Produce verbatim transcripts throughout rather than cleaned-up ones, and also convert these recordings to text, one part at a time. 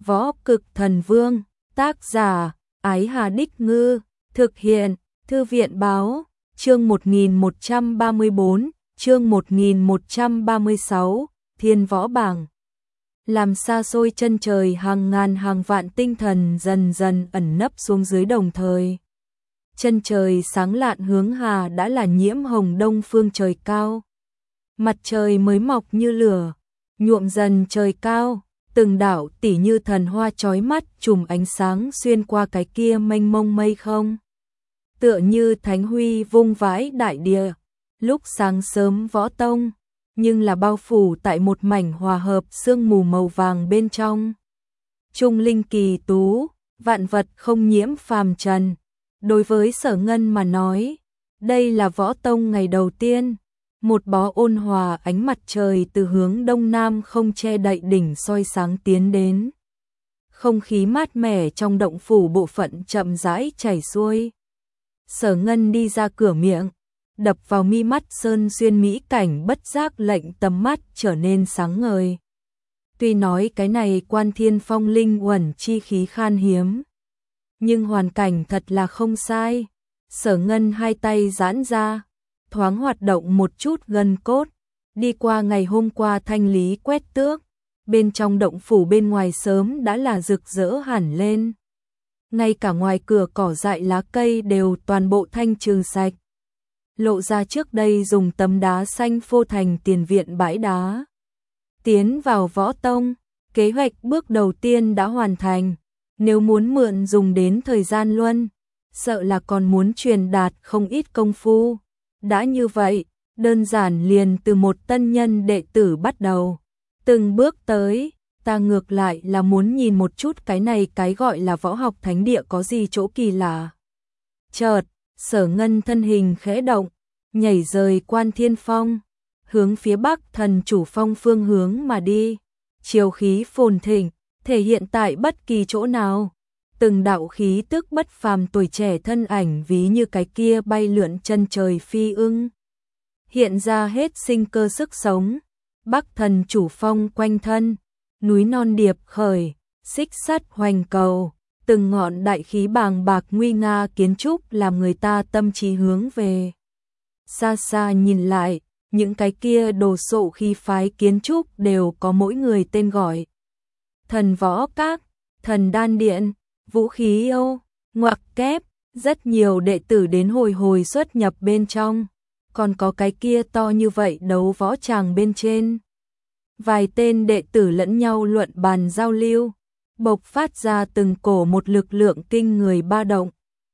Võ Cực Thần Vương, tác giả, Ái Hà Đích Ngư, thực hiện, Thư viện Báo, chương một nghìn một trăm ba mươi bốn, chương một nghìn một trăm ba mươi sáu, Thiên Võ Bảng. Làm xa xôi chân trời hàng ngàn hàng vạn tinh thần dần dần ẩn nấp xuống dưới đồng thời. Chân trời sáng lạn hướng hà đã là nhiễm hồng đông phương trời cao. Mặt trời mới mọc như lửa, nhuộm dần trời cao, từng đảo tỉ như thần hoa chói mắt chùm ánh sáng xuyên qua cái kia mênh mông mây không. Tựa như thánh huy vung vãi đại địa, lúc sáng sớm võ tông, nhưng là bao phủ tại một mảnh hòa hợp sương mù màu vàng bên trong. Trung linh kỳ tú, vạn vật không nhiễm phàm trần. Đối với Sở Ngân mà nói, đây là võ tông ngày đầu tiên, một bó ôn hòa ánh mặt trời từ hướng đông nam không che đậy đỉnh soi sáng tiến đến. Không khí mát mẻ trong động phủ bộ phận chậm rãi chảy xuôi. Sở Ngân đi ra cửa miệng, đập vào mi mắt sơn xuyên mỹ cảnh bất giác lệnh tầm mắt trở nên sáng ngời. Tuy nói cái này Quan Thiên Phong linh uẩn chi khí khan hiếm, nhưng hoàn cảnh thật là không sai. Sở Ngân hai tay giãn ra, thoáng hoạt động một chút gân cốt, đi qua ngày hôm qua thanh lý quét tước, bên trong động phủ bên ngoài sớm đã là rực rỡ hẳn lên. Ngay cả ngoài cửa cỏ dại lá cây đều toàn bộ thanh trừ sạch, lộ ra trước đây dùng tấm đá xanh phô thành tiền viện bãi đá. Tiến vào võ tông, kế hoạch bước đầu tiên đã hoàn thành. Nếu muốn mượn dùng đến thời gian luân, sợ là còn muốn truyền đạt không ít công phu. Đã như vậy, đơn giản liền từ một tân nhân đệ tử bắt đầu. Từng bước tới, ta ngược lại là muốn nhìn một chút cái này cái gọi là võ học thánh địa có gì chỗ kỳ lạ. Chợt, Sở Ngân thân hình khẽ động, nhảy rời Quan Thiên Phong, hướng phía Bắc Thần Chủ Phong phương hướng mà đi. Chiều khí phồn thịnh, thể hiện tại bất kỳ chỗ nào. Từng đạo khí tức bất phàm tuổi trẻ thân ảnh ví như cái kia bay lượn chân trời phi ưng, hiện ra hết sinh cơ sức sống. Bắc Thần Chủ Phong quanh thân, núi non điệp khởi, xích sắt hoành cầu, từng ngọn đại khí bàng bạc nguy nga kiến trúc làm người ta tâm trí hướng về. Xa xa nhìn lại, những cái kia đồ sộ khí phái kiến trúc đều có mỗi người tên gọi. Thần Võ Các, Thần Đan Điện, Vũ Khí Âu, ngoặc kép, rất nhiều đệ tử đến hồi hồi xuất nhập bên trong, còn có cái kia to như vậy đấu võ tràng bên trên. Vài tên đệ tử lẫn nhau luận bàn giao lưu, bộc phát ra từng cổ một lực lượng kinh người ba động.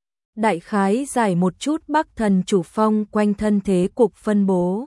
Đại khái giải một chút Bắc Thần Chủ Phong quanh thân thế cục phân bố.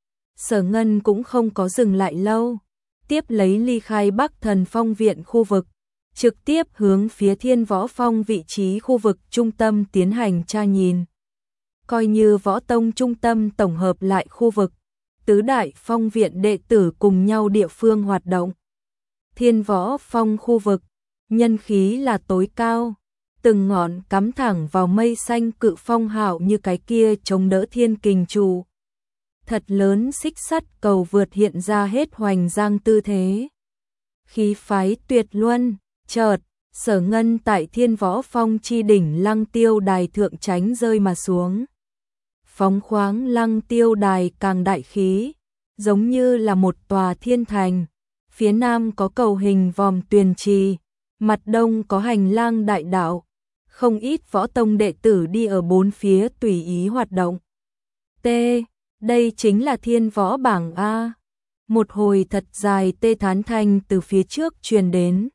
Sở Ngân cũng không có dừng lại lâu, tiếp lấy ly khai Bắc Thần Phong viện khu vực, trực tiếp hướng phía Thiên Võ Phong vị trí khu vực trung tâm tiến hành tra nhìn. Coi như võ tông trung tâm tổng hợp lại khu vực, tứ đại phong viện đệ tử cùng nhau địa phương hoạt động. Thiên Võ Phong khu vực, nhân khí là tối cao, từng ngọn cắm thẳng vào mây xanh cự phong hào như cái kia chống đỡ thiên kình trụ. Thật lớn xích sắt cầu vượt hiện ra hết hoành giang tư thế. Khí phái tuyệt luân, chợt, Sở Ngân tại Thiên Võ Phong chi đỉnh Lăng Tiêu Đài thượng tránh rơi mà xuống. Phóng khoáng Lăng Tiêu Đài càng đại khí, giống như là một tòa thiên thành. Phía nam có cầu hình vòm tuyền trì, mặt đông có hành lang đại đạo. Không ít võ tông đệ tử đi ở bốn phía tùy ý hoạt động. T. Đây chính là Thiên Võ Bảng A. Một hồi thật dài tê thán thanh từ phía trước truyền đến.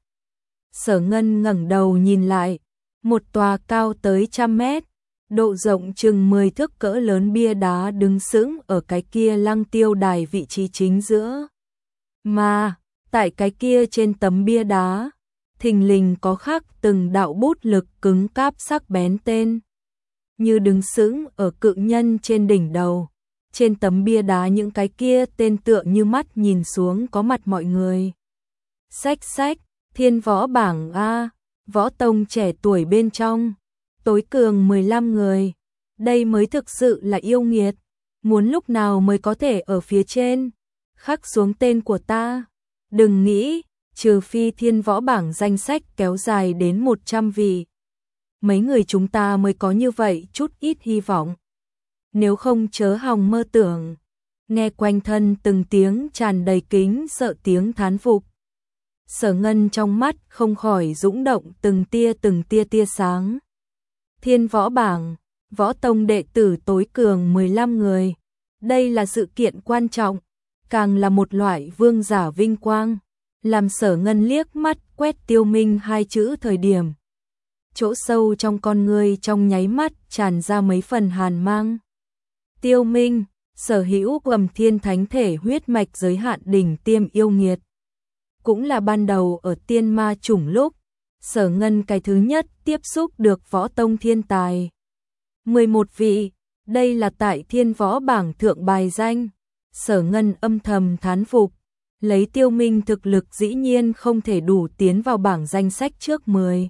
Sở Ngân ngẩng đầu nhìn lại, một tòa cao tới trăm mét, độ rộng chừng mười thước cỡ lớn bia đá đứng sững ở cái kia Lăng Tiêu Đài vị trí chính giữa. Mà, tại cái kia trên tấm bia đá, thình lình có khắc từng đạo bút lực cứng cáp sắc bén tên. Như đứng sững ở cự nhân trên đỉnh đầu. Trên tấm bia đá những cái kia tên tựa như mắt nhìn xuống có mặt mọi người. Xách xách, Thiên Võ Bảng A, võ tông trẻ tuổi bên trong, tối cường mười lăm người. Đây mới thực sự là yêu nghiệt. Muốn lúc nào mới có thể ở phía trên, khắc xuống tên của ta. Đừng nghĩ, trừ phi thiên võ bảng danh sách kéo dài đến một trăm vị. Mấy người chúng ta mới có như vậy chút ít hy vọng. Nếu không chớ hòng mơ tưởng. Nghe quanh thân từng tiếng tràn đầy kính sợ tiếng thán phục. Sở Ngân trong mắt không khỏi dũng động từng tia từng tia tia sáng. Thiên võ bảng, võ tông đệ tử tối cường mười lăm người. Đây là sự kiện quan trọng, càng là một loại vương giả vinh quang. Làm Sở Ngân liếc mắt quét Tiêu Minh hai chữ thời điểm. Chỗ sâu trong con người trong nháy mắt tràn ra mấy phần hàn mang. Tiêu Minh, sở hữu Gầm Thiên Thánh Thể huyết mạch giới hạn đỉnh tiêm yêu nghiệt. Cũng là ban đầu ở tiên ma chủng lúc, Sở Ngân cái thứ nhất tiếp xúc được võ tông thiên tài. mười một vị, đây là tại thiên võ bảng thượng bài danh. Sở Ngân âm thầm thán phục, lấy Tiêu Minh thực lực dĩ nhiên không thể đủ tiến vào bảng danh sách trước mười.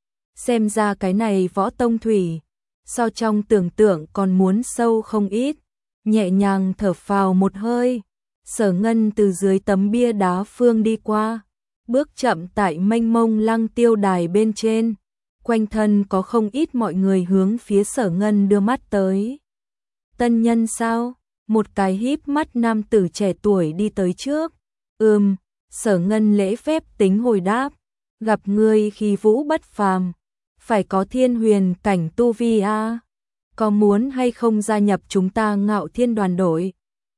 Xem ra cái này võ tông thủy, so trong tưởng tượng còn muốn sâu không ít. Nhẹ nhàng thở phào một hơi, Sở Ngân từ dưới tấm bia đá phương đi qua, bước chậm tại mênh mông lăng tiêu đài bên trên. Quanh thân có không ít mọi người hướng phía Sở Ngân đưa mắt tới. Tân nhân sao? Một cái híp mắt nam tử trẻ tuổi đi tới trước. Ừm, Sở Ngân lễ phép tính hồi đáp, gặp ngươi khi vũ bất phàm, phải có thiên huyền cảnh tu vi a. Có muốn hay không gia nhập chúng ta Ngạo Thiên đoàn đội?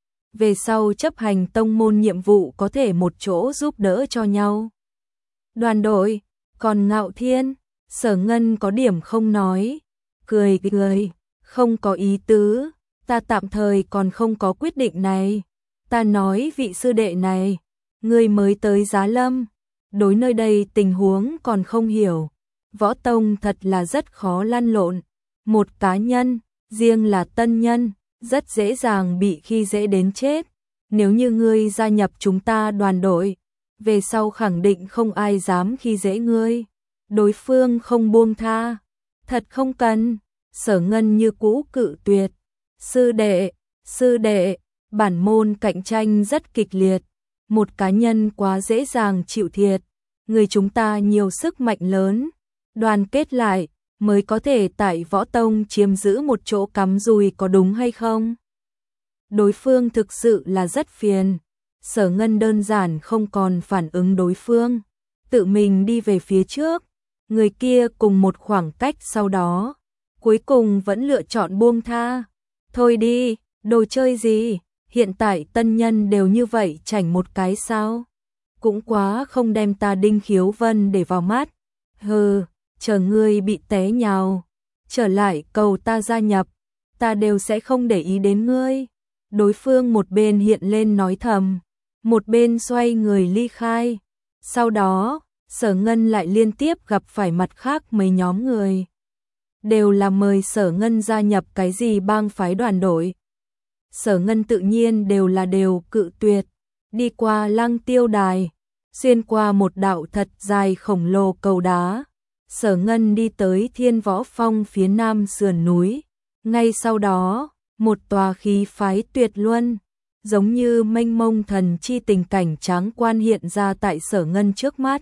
Về sau chấp hành tông môn nhiệm vụ có thể một chỗ giúp đỡ cho nhau. Đoàn đội, còn Ngạo Thiên, Sở Ngân có điểm không nói, cười cười, không có ý tứ, ta tạm thời còn không có quyết định này. Ta nói vị sư đệ này, ngươi mới tới Giá Lâm, đối nơi đây tình huống còn không hiểu. Võ tông thật là rất khó lăn lộn. Một cá nhân, riêng là tân nhân, rất dễ dàng bị khi dễ đến chết. Nếu như ngươi gia nhập chúng ta đoàn đội, về sau khẳng định không ai dám khi dễ ngươi. Đối phương không buông tha. Thật không cần. Sở Ngân như cũ cự tuyệt. Sư đệ, sư đệ, bản môn cạnh tranh rất kịch liệt. Một cá nhân quá dễ dàng chịu thiệt. Người chúng ta nhiều sức mạnh lớn, đoàn kết lại mới có thể tại võ tông chiếm giữ một chỗ cắm rùi, có đúng hay không? Đối phương thực sự là rất phiền. Sở Ngân đơn giản không còn phản ứng đối phương, tự mình đi về phía trước. Người kia cùng một khoảng cách sau đó, cuối cùng vẫn lựa chọn buông tha. Thôi đi, đồ chơi gì, hiện tại tân nhân đều như vậy chảnh một cái sao? Cũng quá không đem ta Đinh Khiếu Vân để vào mắt. Hừ, chờ ngươi bị té nhào, trở lại cầu ta gia nhập, ta đều sẽ không để ý đến ngươi. Đối phương một bên hiện lên nói thầm, một bên xoay người ly khai. Sau đó, Sở Ngân lại liên tiếp gặp phải mặt khác mấy nhóm người. Đều là mời Sở Ngân gia nhập cái gì bang phái đoàn đội. Sở Ngân tự nhiên đều là đều cự tuyệt. Đi qua lăng tiêu đài, xuyên qua một đạo thật dài khổng lồ cầu đá. Sở Ngân đi tới Thiên Võ Phong phía nam sườn núi. Ngay sau đó, một tòa khí phái tuyệt luân, giống như mênh mông thần chi tình cảnh tráng quan hiện ra tại Sở Ngân trước mắt.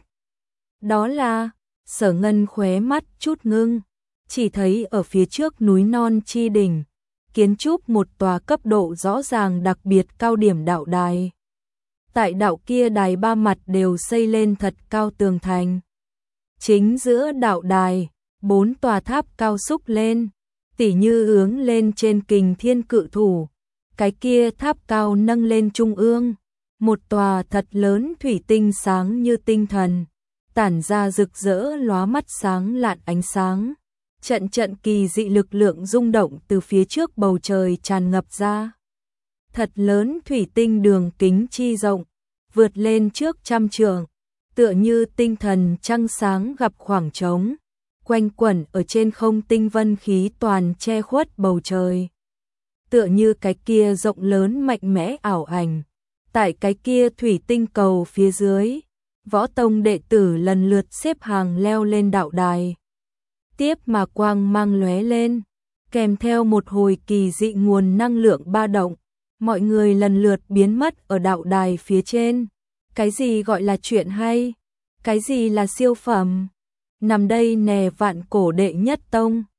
Đó là, Sở Ngân khóe mắt chút ngưng, chỉ thấy ở phía trước núi non chi đỉnh, kiến trúc một tòa cấp độ rõ ràng đặc biệt cao điểm đạo đài. Tại đạo kia đài ba mặt đều xây lên thật cao tường thành. Chính giữa đạo đài, bốn tòa tháp cao xúc lên, tỉ như hướng lên trên kình thiên cự thủ. Cái kia tháp cao nâng lên trung ương, một tòa thật lớn thủy tinh sáng như tinh thần, tản ra rực rỡ lóa mắt sáng lạn ánh sáng. Trận trận kỳ dị lực lượng rung động từ phía trước bầu trời tràn ngập ra. Thật lớn thủy tinh đường kính chi rộng, vượt lên trước trăm trượng, tựa như tinh thần trăng sáng gặp khoảng trống, quanh quẩn ở trên không tinh vân khí toàn che khuất bầu trời. Tựa như cái kia rộng lớn mạnh mẽ ảo ảnh, tại cái kia thủy tinh cầu phía dưới, võ tông đệ tử lần lượt xếp hàng leo lên đạo đài. Tiếp mà quang mang lóe lên, kèm theo một hồi kỳ dị nguồn năng lượng ba động, mọi người lần lượt biến mất ở đạo đài phía trên. Cái gì gọi là chuyện hay? Cái gì là siêu phẩm? Nằm đây nè vạn cổ đệ nhất tông.